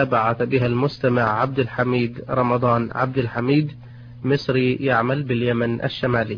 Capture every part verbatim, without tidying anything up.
بعث بها المستمع عبد الحميد رمضان عبد الحميد، مصري يعمل باليمن الشمالي.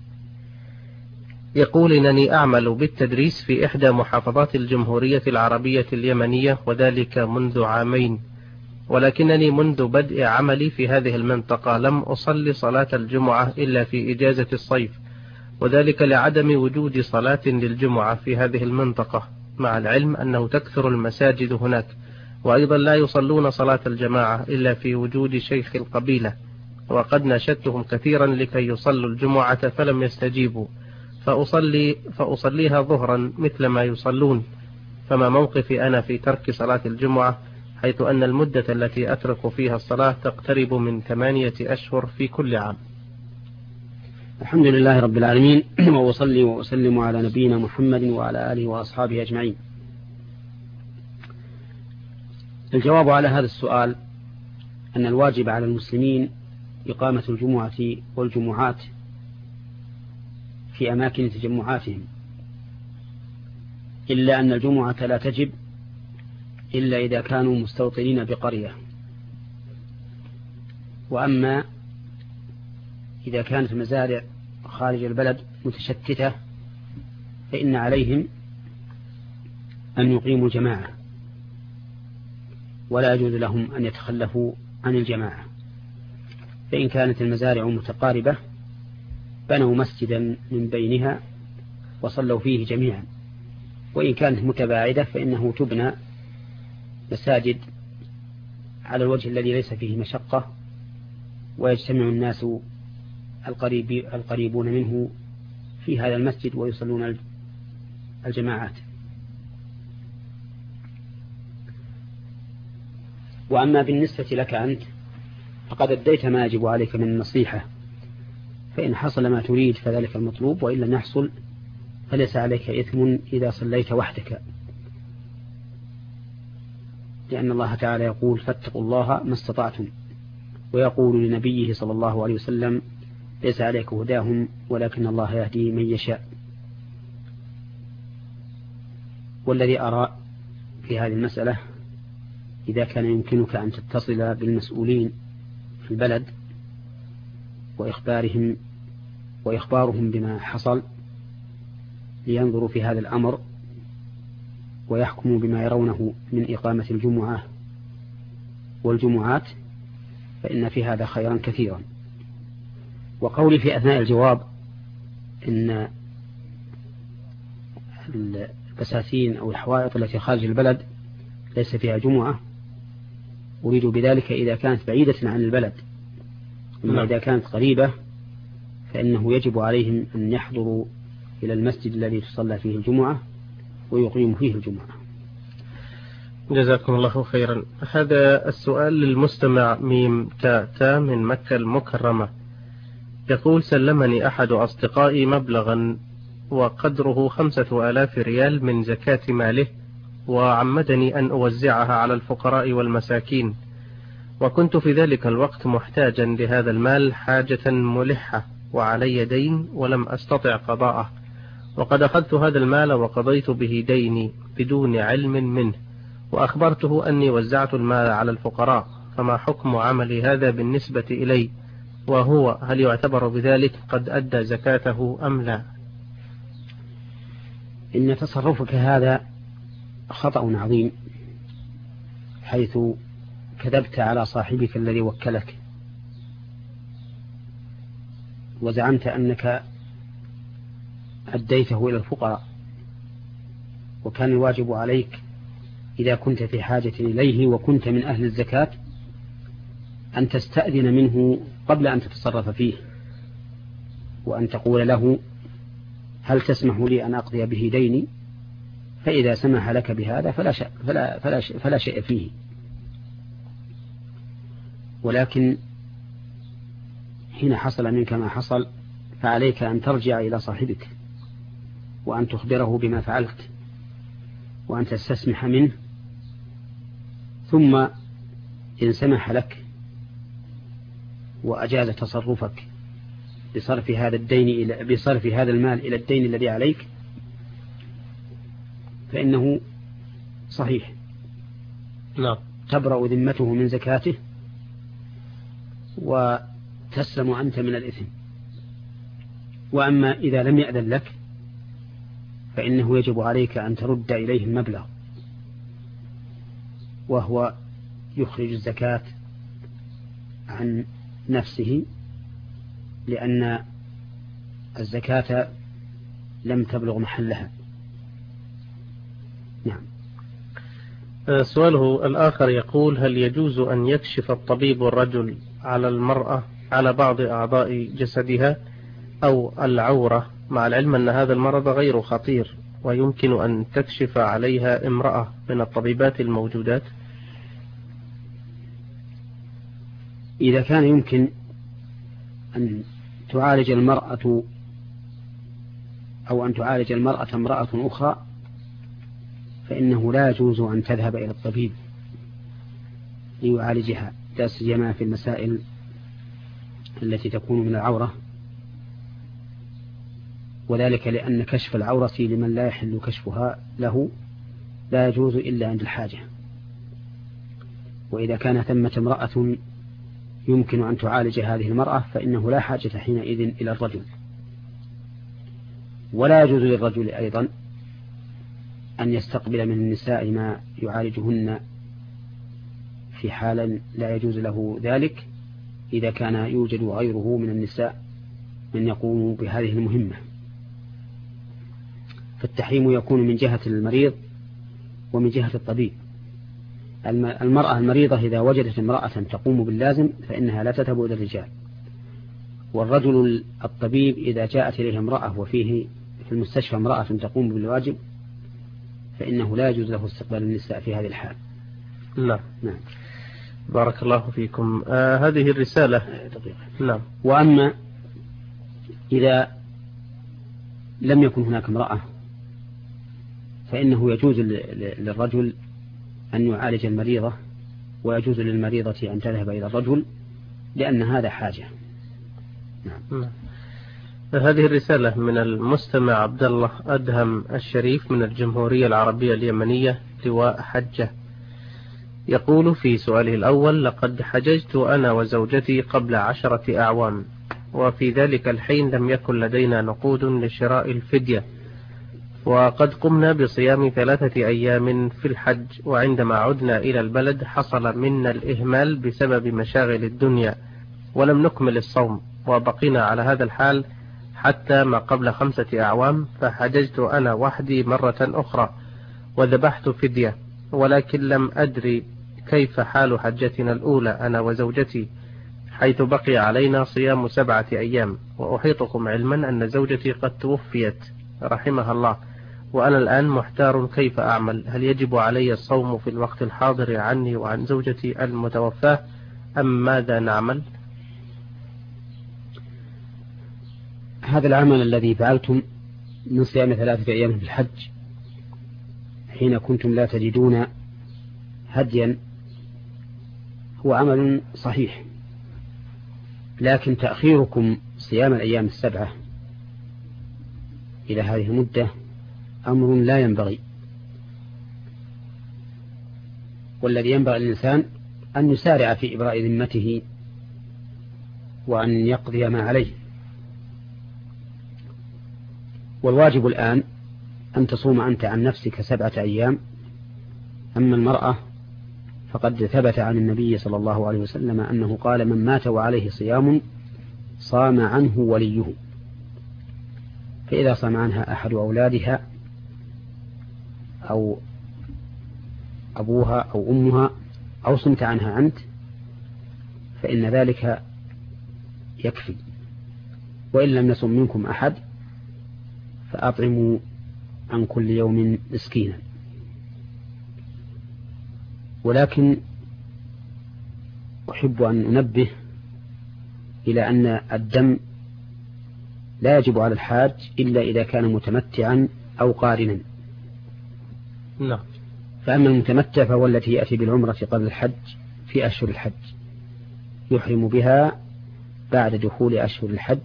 يقول: إنني أعمل بالتدريس في إحدى محافظات الجمهورية العربية اليمنية، وذلك منذ عامين، ولكنني منذ بدء عملي في هذه المنطقة لم أصلي صلاة الجمعة إلا في إجازة الصيف، وذلك لعدم وجود صلاة للجمعة في هذه المنطقة، مع العلم أنه تكثر المساجد هناك، وأيضا لا يصلون صلاة الجماعة إلا في وجود شيخ القبيلة، وقد ناشدتهم كثيرا لكي يصلوا الجمعة فلم يستجيبوا، فأصلي فأصليها ظهرا مثل ما يصلون، فما موقفي أنا في ترك صلاة الجمعة، حيث أن المدة التي أترك فيها الصلاة تقترب من ثمانية أشهر في كل عام؟ الحمد لله رب العالمين، وأصلي وأسلم على نبينا محمد وعلى آله وأصحابه أجمعين. الجواب على هذا السؤال أن الواجب على المسلمين إقامة الجمعة والجمعات في أماكن تجمعاتهم، إلا أن الجمعة لا تجب إلا إذا كانوا مستوطنين بقرية، وأما إذا كانت المزارع خارج البلد متشتتة فإن عليهم أن يقيموا جماعة، ولا يجوز لهم أن يتخلفوا عن الجماعة. فإن كانت المزارع متقاربة بنوا مسجدا من بينها وصلوا فيه جميعا، وإن كانت متباعدة فإنه تبنى مساجد على الوجه الذي ليس فيه مشقة، ويجتمع الناس القريب القريبون منه في هذا المسجد ويصلون الجماعات. وأما بالنسبة لك أنت فقد أديت ما يجب عليك من النصيحة، فإن حصل ما تريد فذلك المطلوب، وإن لم يحصل فليس عليك إثم إذا صليت وحدك، لأن الله تعالى يقول: فاتقوا الله ما استطعتم، ويقول لنبيه صلى الله عليه وسلم: ليس عليك هداهم ولكن الله يهدي من يشاء. والذي أرى في هذه المسألة إذا كان يمكنك أن تتصل بالمسؤولين في البلد وإخبارهم وإخبارهم بما حصل لينظروا في هذا الأمر ويحكموا بما يرونه من إقامة الجمعة والجمعات، فإن في هذا خيرا كثيرا. وقولي في أثناء الجواب إن البساتين أو الحوائط التي خارج البلد ليس فيها جمعة، أريد بذلك إذا كانت بعيدة عن البلد، أما إذا كانت قريبة فإنه يجب عليهم أن يحضروا إلى المسجد الذي تصلى فيه الجمعة ويقيموا فيه الجمعة. جزاكم الله خيرا. هذا السؤال للمستمع ميم تاتا من مكة المكرمة، يقول: سلمني أحد أصدقائي مبلغا وقدره خمسة آلاف ريال من زكاة ماله، وعمدني أن أوزعها على الفقراء والمساكين، وكنت في ذلك الوقت محتاجا لهذا المال حاجة ملحة، وعلي دين ولم أستطع قضاءه، وقد أخذت هذا المال وقضيت به ديني بدون علم منه، وأخبرته أني وزعت المال على الفقراء، فما حكم عملي هذا بالنسبة إلي؟ وهو هل يعتبر بذلك قد أدى زكاته أم لا؟ إن تصرفك هذا خطأ عظيم، حيث كذبت على صاحبك الذي وكلك، وزعمت أنك أديته إلى الفقراء، وكان الواجب عليك إذا كنت في حاجة إليه وكنت من أهل الزكاة أن تستأذن منه قبل أن تتصرف فيه، وأن تقول له: هل تسمح لي أن أقضي به ديني؟ فإذا سمح لك بهذا فلا شيء, فلا فلا شيء, فلا شيء فيه. ولكن حين حصل منك ما حصل فعليك أن ترجع إلى صاحبك وأن تخبره بما فعلت وأن تستسمح منه، ثم إن سمح لك وأجاز تصرفك بصرف هذا الدين إلى بصرف هذا المال إلى الدين الذي عليك فإنه صحيح. نعم. تبرأ ذمته من زكاته وتسلم أنت من الإثم. وأما إذا لم يأذن لك فإنه يجب عليك أن ترد إليه المبلغ، وهو يخرج الزكاة عن نفسه، لأن الزكاة لم تبلغ محلها. نعم. سؤاله الآخر يقول: هل يجوز أن يكشف الطبيب الرجل على المرأة على بعض أعضاء جسدها أو العورة، مع العلم أن هذا المرض غير خطير ويمكن أن تكشف عليها امرأة من الطبيبات الموجودات؟ إذا كان يمكن أن تعالج المرأة أو أن تعالج المرأة امرأة أخرى فإنه لا يجوز أن تذهب إلى الطبيب ليعالجها، لا سيما في المسائل التي تكون من العورة، وذلك لأن كشف العورة لمن لا يحل كشفها له لا يجوز إلا عند الحاجة. وإذا كان ثمة امرأة يمكن أن تعالج هذه المرأة فإنه لا حاجة حينئذ إلى الرجل. ولا يجوز للرجل أيضا أن يستقبل من النساء ما يعالجهن في حال لا يجوز له ذلك إذا كان يوجد غيره من النساء من يقوم بهذه المهمة. فالتحريم يكون من جهة المريض ومن جهة الطبيب. المرأة المريضة إذا وجدت امرأة تقوم باللازم فإنها لا تذهب إلى الرجال، والرجل الطبيب إذا جاءت إليه امرأة وفيه في المستشفى امرأة تقوم بالواجب فإنه لا يجوز له استقبال النساء في هذه الحال. نعم. نعم. بارك الله فيكم. آه هذه الرسالة. نعم. وأما إذا لم يكن هناك امرأة فإنه يجوز للرجل أن يعالج المريضة، ويجوز للمريضة أن تذهب إلى الرجل لأن هذا حاجة. نعم. نعم. هذه الرسالة من المستمع عبد الله أدهم الشريف من الجمهورية العربية اليمنية لواء حجة، يقول في سؤاله الأول: لقد حججت أنا وزوجتي قبل عشرة أعوام، وفي ذلك الحين لم يكن لدينا نقود لشراء الفدية، وقد قمنا بصيام ثلاثة أيام في الحج، وعندما عدنا إلى البلد حصل منا الإهمال بسبب مشاغل الدنيا ولم نكمل الصوم، وبقينا على هذا الحال حتى ما قبل خمسة أعوام، فحججت أنا وحدي مرة أخرى وذبحت فدية، ولكن لم أدري كيف حال حجتنا الأولى أنا وزوجتي، حيث بقي علينا صيام سبعة أيام، وأحيطكم علما أن زوجتي قد توفيت رحمها الله، وأنا الآن محتار كيف أعمل، هل يجب علي الصوم في الوقت الحاضر عني وعن زوجتي المتوفاة أم ماذا نعمل؟ هذا العمل الذي فعلتم من صيام ثلاثة أيام في الحج حين كنتم لا تجدون هديا هو عمل صحيح، لكن تأخيركم صيام الأيام السبعة إلى هذه المدة أمر لا ينبغي، والذي ينبغي للإنسان أن يسارع في إبراء ذمته وأن يقضي ما عليه. والواجب الآن أن تصوم أنت عن نفسك سبعة أيام، أما المرأة فقد ثبت عن النبي صلى الله عليه وسلم أنه قال: من مات وعليه صيام صام عنه وليه، فإذا صام عنها أحد أولادها أو أبوها أو أمها أو صمت عنها أنت فإن ذلك يكفي، وإن لم يصم منكم أحد فأطعموا عن كل يوم مسكينا. ولكن أحب أن أنبه إلى أن الدم لا يجب على الحاج إلا إذا كان متمتعا أو قارنا. نعم. فأما المتمتع فهو التي يأتي بالعمرة قبل الحج في أشهر الحج، يحرم بها بعد دخول أشهر الحج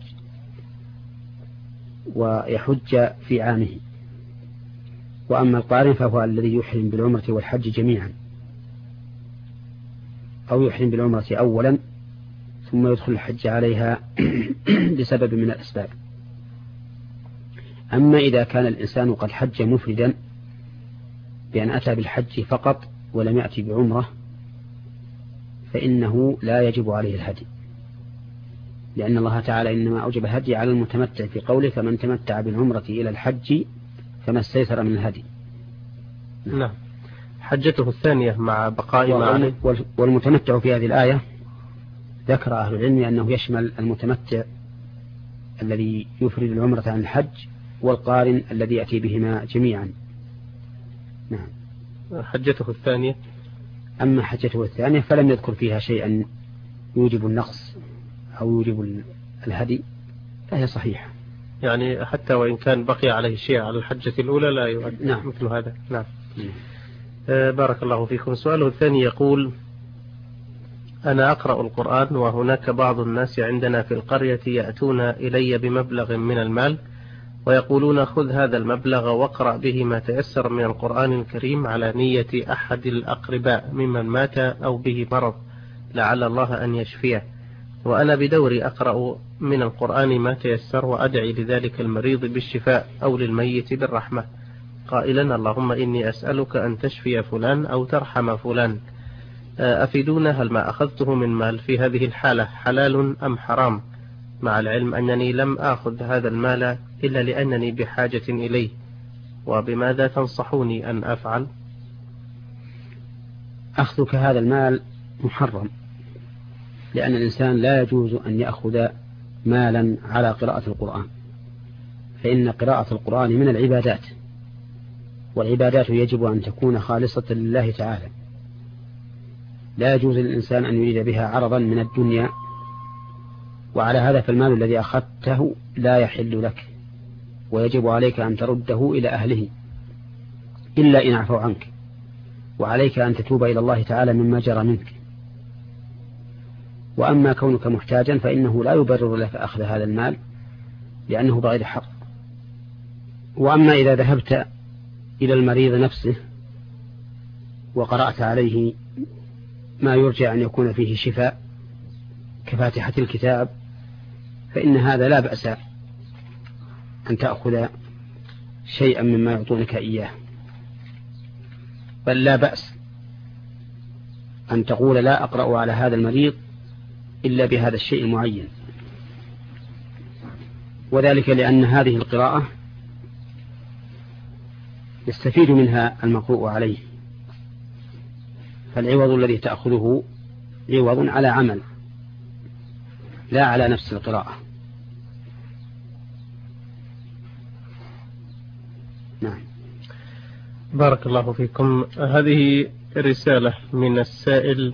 ويحج في عامه. وأما القارن فهو الذي يحرم بالعمرة والحج جميعا. أو يحرم بالعمرة أولا ثم يدخل الحج عليها لسبب من الأسباب. أما إذا كان الإنسان قد حج مفردا بأن أتى بالحج فقط ولم يأتي بعمرة فإنه لا يجب عليه الهدي، لأن الله تعالى إنما أوجب الهدي على المتمتع في قوله فمن تمتع بالعمرة إلى الحج فما استيسر من الهدي. نعم. حجته الثانية مع بقاء معه. والمتمتع في هذه الآية ذكر أهل العلم أنه يشمل المتمتع الذي يفرد العمرة عن الحج والقارن الذي يأتي بهما جميعا. نعم. حجته الثانية. أما حجته الثانية فلم يذكر فيها شيئا يوجب النقص أو يوجب الهدي فهي صحيحة. يعني حتى وإن كان بقي عليه شيء على الحجة الأولى لا يؤدي. نعم. مثل هذا. نعم. نعم. آه بارك الله فيكم. سؤاله الثاني يقول: أنا أقرأ القرآن وهناك بعض الناس عندنا في القرية يأتون إلي بمبلغ من المال ويقولون خذ هذا المبلغ واقرأ به ما تيسر من القرآن الكريم على نية أحد الأقرباء ممن مات أو به مرض لعل الله أن يشفيه، وأنا بدوري أقرأ من القرآن ما تيسر وأدعي لذلك المريض بالشفاء أو للميت بالرحمة قائلا اللهم إني أسألك أن تشفي فلان أو ترحم فلان، أفيدونا هل ما أخذته من مال في هذه الحالة حلال أم حرام، مع العلم أنني لم آخذ هذا المال إلا لأنني بحاجة إليه، وبماذا تنصحوني أن أفعل؟ أخذك هذا المال محرم، لأن الإنسان لا يجوز أن يأخذ مالا على قراءة القرآن، فإن قراءة القرآن من العبادات، والعبادات يجب أن تكون خالصة لله تعالى، لا يجوز للإنسان أن يريد بها عرضا من الدنيا، وعلى هذا فالمال الذي أخذته لا يحل لك، ويجب عليك أن ترده إلى أهله إلا إن عفوا عنك، وعليك أن تتوب إلى الله تعالى مما جرى منك. وأما كونك محتاجا فإنه لا يبرر لك أخذ هذا المال لأنه بغير حق. وأما إذا ذهبت إلى المريض نفسه وقرأت عليه ما يرجى أن يكون فيه شفاء كفاتحة الكتاب فإن هذا لا بأس أن تأخذ شيئا مما يعطونك إياه، بل لا بأس أن تقول لا أقرأ على هذا المريض إلا بهذا الشيء المعين، وذلك لأن هذه القراءة يستفيد منها المقروء عليه، فالعوض الذي تأخذه عوض على عمل لا على نفس القراءة. نعم. بارك الله فيكم. هذه رسالة من السائل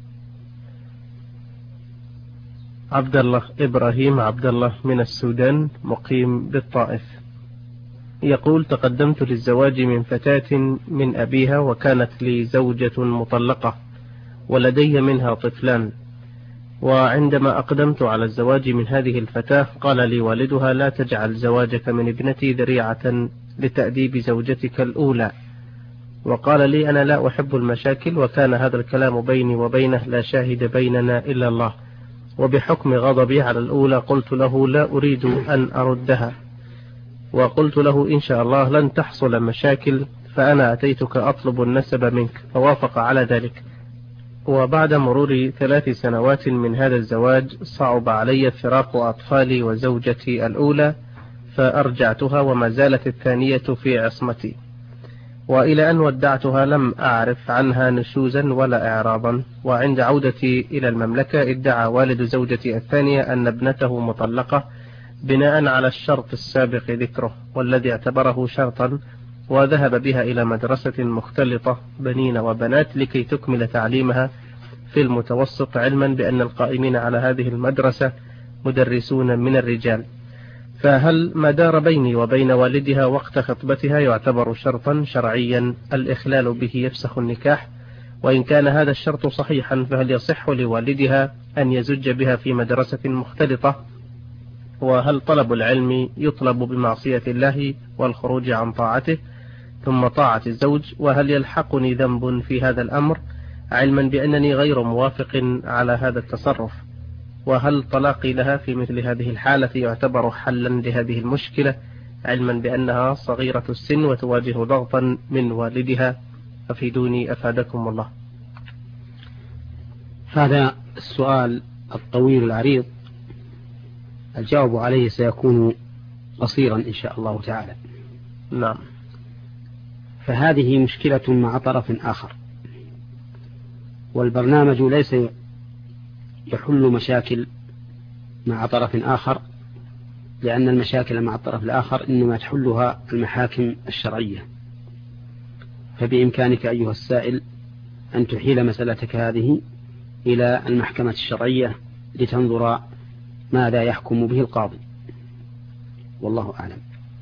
عبد الله إبراهيم عبد الله من السودان مقيم بالطائف، يقول: تقدمت للزواج من فتاة من أبيها وكانت لي زوجة مطلقة ولدي منها طفلان، وعندما أقدمت على الزواج من هذه الفتاة قال لي والدها لا تجعل زواجك من ابنتي ذريعة لتأديب زوجتك الأولى، وقال لي أنا لا أحب المشاكل، وكان هذا الكلام بيني وبينه لا شاهد بيننا إلا الله، وبحكم غضبي على الأولى قلت له لا أريد أن أردها، وقلت له إن شاء الله لن تحصل مشاكل، فأنا أتيتك أطلب النسب منك، فوافق على ذلك. وبعد مرور ثلاث سنوات من هذا الزواج صعب علي فراق أطفالي وزوجتي الأولى فأرجعتها، وما زالت الثانية في عصمتي، وإلى أن ودعتها لم أعرف عنها نشوزا ولا إعراضا، وعند عودتي إلى المملكة ادعى والد زوجتي الثانية أن ابنته مطلقة بناء على الشرط السابق ذكره والذي اعتبره شرطا، وذهب بها إلى مدرسة مختلطة بنين وبنات لكي تكمل تعليمها في المتوسط، علما بأن القائمين على هذه المدرسة مدرسون من الرجال، فهل ما دار بيني وبين والدها وقت خطبتها يعتبر شرطا شرعيا الإخلال به يفسخ النكاح؟ وإن كان هذا الشرط صحيحا فهل يصح لوالدها أن يزج بها في مدرسة مختلطة؟ وهل طلب العلم يطلب بمعصية الله والخروج عن طاعته ثم طاعة الزوج؟ وهل يلحقني ذنب في هذا الأمر علما بأنني غير موافق على هذا التصرف، وهل طلاقي لها في مثل هذه الحالة يعتبر حلا لهذه المشكلة، علما بأنها صغيرة السن وتواجه ضغطا من والدها؟ أفيدوني أفادكم الله. هذا السؤال الطويل العريض الجواب عليه سيكون قصيرا إن شاء الله تعالى. نعم. فهذه مشكلة مع طرف آخر، والبرنامج ليس يحل مشاكل مع طرف آخر، لأن المشاكل مع الطرف الآخر إنما تحلها المحاكم الشرعية. فبإمكانك أيها السائل أن تحيل مسألتك هذه إلى المحكمة الشرعية لتنظر ماذا يحكم به القاضي، والله أعلم.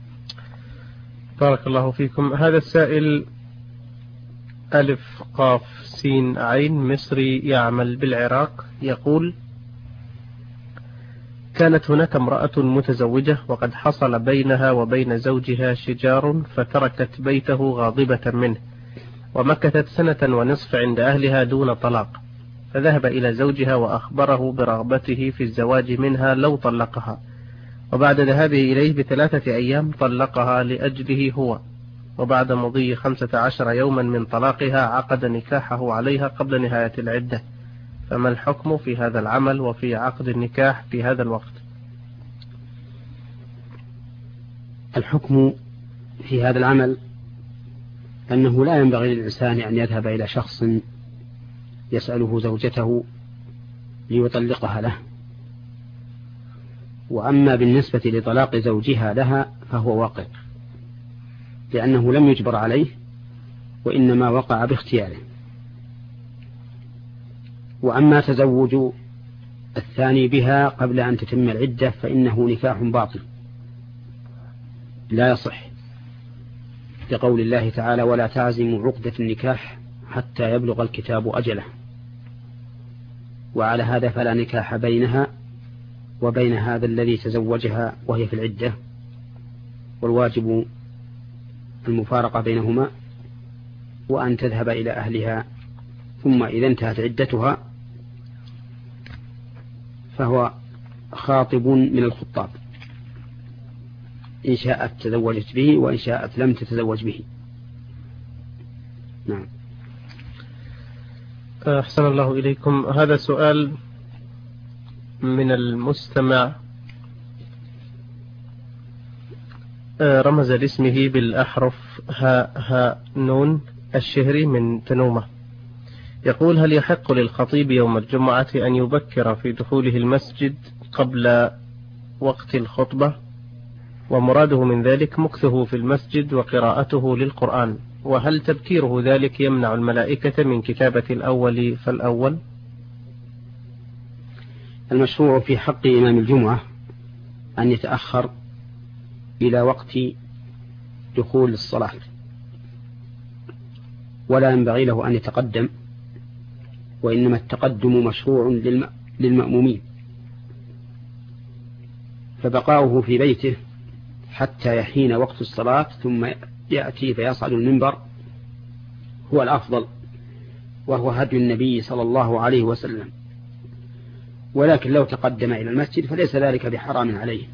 بارك الله فيكم. هذا السائل ألف قاف سين عين مصري يعمل بالعراق يقول: كانت هناك امرأة متزوجة وقد حصل بينها وبين زوجها شجار، فتركت بيته غاضبة منه، ومكثت سنة ونصف عند أهلها دون طلاق، فذهب إلى زوجها وأخبره برغبته في الزواج منها لو طلقها، وبعد ذهابه إليه بثلاثة أيام طلقها لأجله هو، وبعد مضي خمسة عشر يوما من طلاقها عقد نكاحه عليها قبل نهاية العدة، فما الحكم في هذا العمل وفي عقد النكاح في هذا الوقت؟ الحكم في هذا العمل أنه لا ينبغي للإنسان أن يذهب إلى شخص يسأله زوجته ليطلقها له، وأما بالنسبة لطلاق زوجها لها فهو واقع، لأنه لم يجبر عليه وإنما وقع باختياره. وأما تزوج الثاني بها قبل أن تتم العدة فإنه نكاح باطل لا يصح، لقول الله تعالى: ولا تعزموا عقدة النكاح حتى يبلغ الكتاب أجله. وعلى هذا فلا نكاح بينها وبين هذا الذي تزوجها وهي في العدة، والواجب المفارقة بينهما، وأن تذهب إلى أهلها، ثم إذا انتهت عدتها فهو خاطب من الخطاب، إن شاءت تزوجت به وإن شاءت لم تتزوج به. نعم. أحسن الله إليكم. هذا سؤال من المستمع رمز لاسمه بالأحرف ها ها نون الشهري من تنومة، يقول: هل يحق للخطيب يوم الجمعة أن يبكر في دخوله المسجد قبل وقت الخطبة؟ ومراده من ذلك مكثه في المسجد وقراءته للقرآن، وهل تبكيره ذلك يمنع الملائكة من كتابة الأول فالأول؟ المشروع في حق إمام الجمعة أن يتأخر إلى وقت دخول الصلاة، ولا ينبغي له أن يتقدم، وإنما التقدم مشروع للمأمومين، فبقاؤه في بيته حتى يحين وقت الصلاة ثم يأتي فيصعد المنبر هو الأفضل، وهو هدي النبي صلى الله عليه وسلم. ولكن لو تقدم إلى المسجد فليس ذلك بحرام عليه.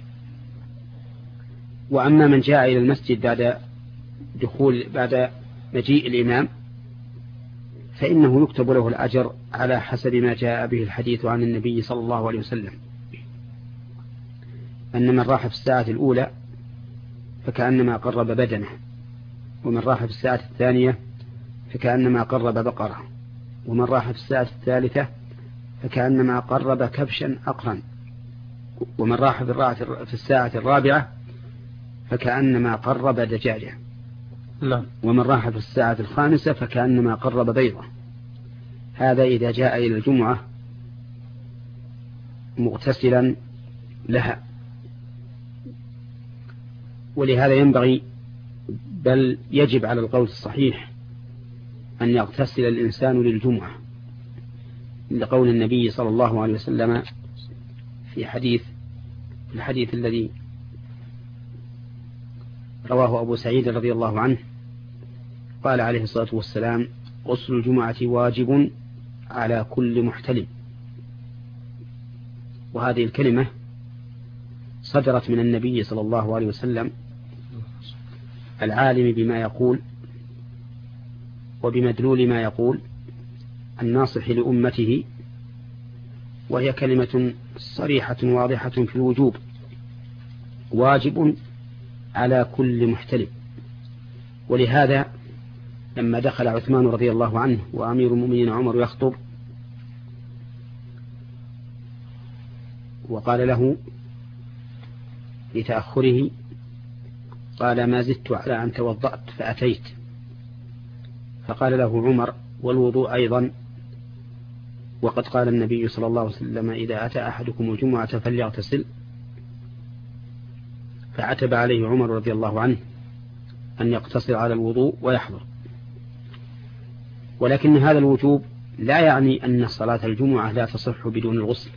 وأما من جاء إلى المسجد بعد دخول بعد مجيء الإمام فإنه يكتب له الأجر على حسب ما جاء به الحديث عن النبي صلى الله عليه وسلم، أن من راح في الساعة الأولى فكأنما قرب بدنه، ومن راح في الساعة الثانية فكأنما قرب بقرة، ومن راح في الساعة الثالثة فكأنما قرب كبشا أقرا، ومن راح في الساعة الرابعة فكأنما قرب دجاجة، ومن راح في الساعة الخامسة فكأنما قرب بيضة. هذا إذا جاء إلى الجمعة مغتسلا لها. ولهذا ينبغي بل يجب على القول الصحيح أن يغتسل الإنسان للجمعة، لقول النبي صلى الله عليه وسلم في حديث في الحديث الذي رواه أبو سعيد رضي الله عنه، قال عليه الصلاة والسلام: غسل الجمعة واجب على كل محتلم. وهذه الكلمة صدرت من النبي صلى الله عليه وسلم العالم بما يقول وبمدلول ما يقول الناصح لأمته، وهي كلمة صريحة واضحة في الوجوب، واجب على كل محتلم. ولهذا لما دخل عثمان رضي الله عنه وأمير المؤمنين عمر يخطب وقال له لتأخره، قال ما زدت على أن توضأت فأتيت، فقال له عمر والوضوء أيضا، وقد قال النبي صلى الله عليه وسلم إذا أتى أحدكم الجمعة فليغتسل. فعتب عليه عمر رضي الله عنه أن يقتصر على الوضوء ويحضر. ولكن هذا الوجوب لا يعني أن صلاة الجمعة لا تصح بدون الغسل،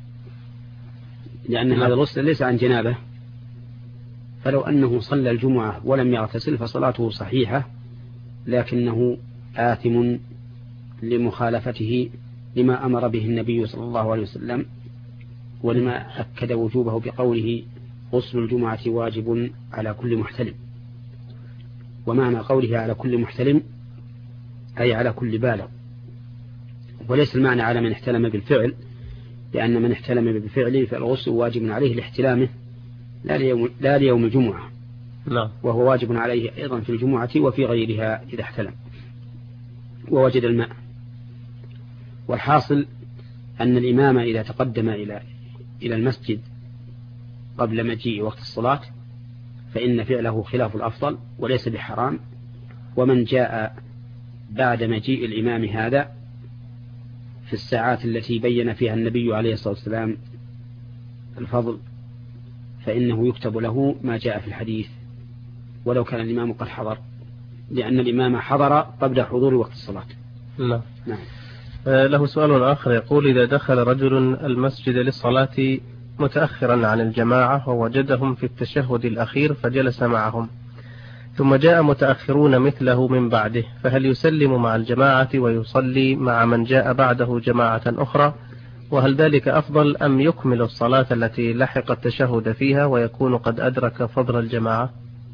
لأن هذا الغسل ليس عن جنابه، فلو أنه صلى الجمعة ولم يغتسل فصلاته صحيحة، لكنه آثم لمخالفته لما أمر به النبي صلى الله عليه وسلم، ولما أكد وجوبه بقوله غسل الجمعة واجب على كل محتلم. ومعنى قوله على كل محتلم أي على كل بالغ، وليس المعنى على من احتلم بالفعل، لأن من احتلم بالفعل فالغسل واجب عليه لاحتلامه لا ليوم, لا ليوم الجمعة، لا. وهو واجب عليه أيضا في الجمعة وفي غيرها إذا احتلم ووجد الماء. والحاصل أن الإمام إذا تقدم إلى إلى المسجد قبل مجيء وقت الصلاة فإن فعله خلاف الأفضل وليس بحرام. ومن جاء بعد مجيء الإمام هذا في الساعات التي بين فيها النبي عليه الصلاة والسلام الفضل فإنه يكتب له ما جاء في الحديث ولو كان الإمام قد حضر، لأن الإمام حضر قبل حضور وقت الصلاة. لا. نعم. له سؤال آخر يقول إذا دخل رجل المسجد للصلاة متأخرا عن الجماعة ووجدهم في التشهد الأخير فجلس معهم، ثم جاء متأخرون مثله من بعده، فهل يسلم مع الجماعة ويصلي مع من جاء بعده جماعة أخرى؟ وهل ذلك أفضل أم يكمل الصلاة التي لحق التشهد فيها ويكون قد أدرك فضل الجماعة؟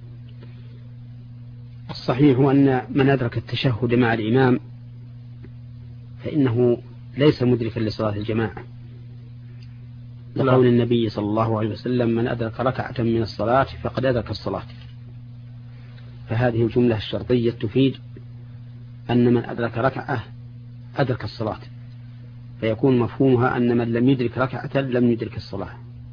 الصحيح أن من أدرك التشهد مع الإمام فإنه ليس مدركا لصلاة الجماعة، لقول النبي صلى الله عليه وسلم من أدرك ركعة من الصلاة فقد أدرك الصلاة. فهذه الجملة الشرطية تفيد أن من أدرك ركعة أدرك الصلاة، فيكون مفهومها أن من لم يدرك ركعة لم يدرك الصلاة.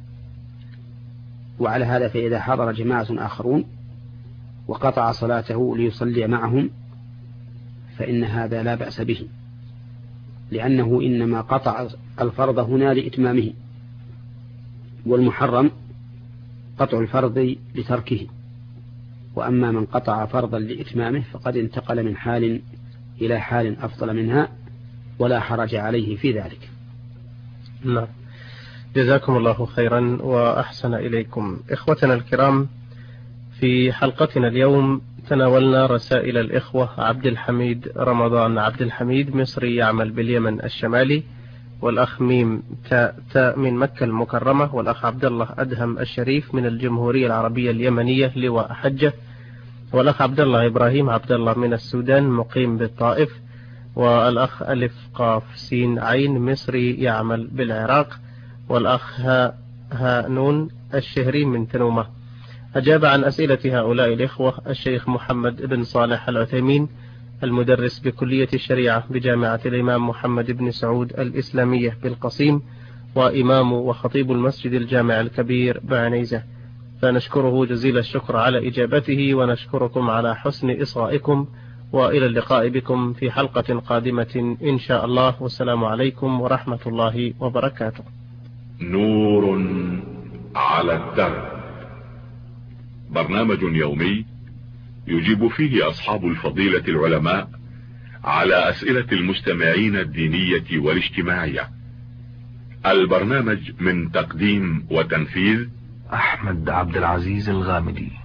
وعلى هذا فإذا حضر جماعة آخرون وقطع صلاته ليصلي معهم فإن هذا لا بأس به، لأنه إنما قطع الفرض هنا لإتمامه، والمحرم قطع الفرض لتركه. وأما من قطع فرضا لإتمامه فقد انتقل من حال إلى حال أفضل منها ولا حرج عليه في ذلك. نعم. جزاكم الله خيرا وأحسن إليكم. إخوتنا الكرام، في حلقتنا اليوم تناولنا رسائل الإخوة عبد الحميد رمضان عبد الحميد مصري يعمل باليمن الشمالي، والأخ ميم تاء تاء من مكة المكرمة، والأخ عبد الله أدهم الشريف من الجمهورية العربية اليمنية لواء حجة، والأخ عبد الله إبراهيم عبد الله من السودان مقيم بالطائف، والأخ ألف قاف سين عين مصري يعمل بالعراق، والأخ ها ها نون الشهري من تنومة. أجاب عن أسئلة هؤلاء الإخوة الشيخ محمد بن صالح العثيمين المدرس بكلية الشريعة بجامعة الإمام محمد بن سعود الإسلامية بالقصيم، وإمام وخطيب المسجد الجامع الكبير بعنيزة، فنشكره جزيل الشكر على إجابته، ونشكركم على حسن إصغائكم، وإلى اللقاء بكم في حلقة قادمة إن شاء الله، والسلام عليكم ورحمة الله وبركاته. نور على الدرب، برنامج يومي يجيب فيه أصحاب الفضيلة العلماء على أسئلة المستمعين الدينية والاجتماعية. البرنامج من تقديم وتنفيذ أحمد عبد العزيز الغامدي.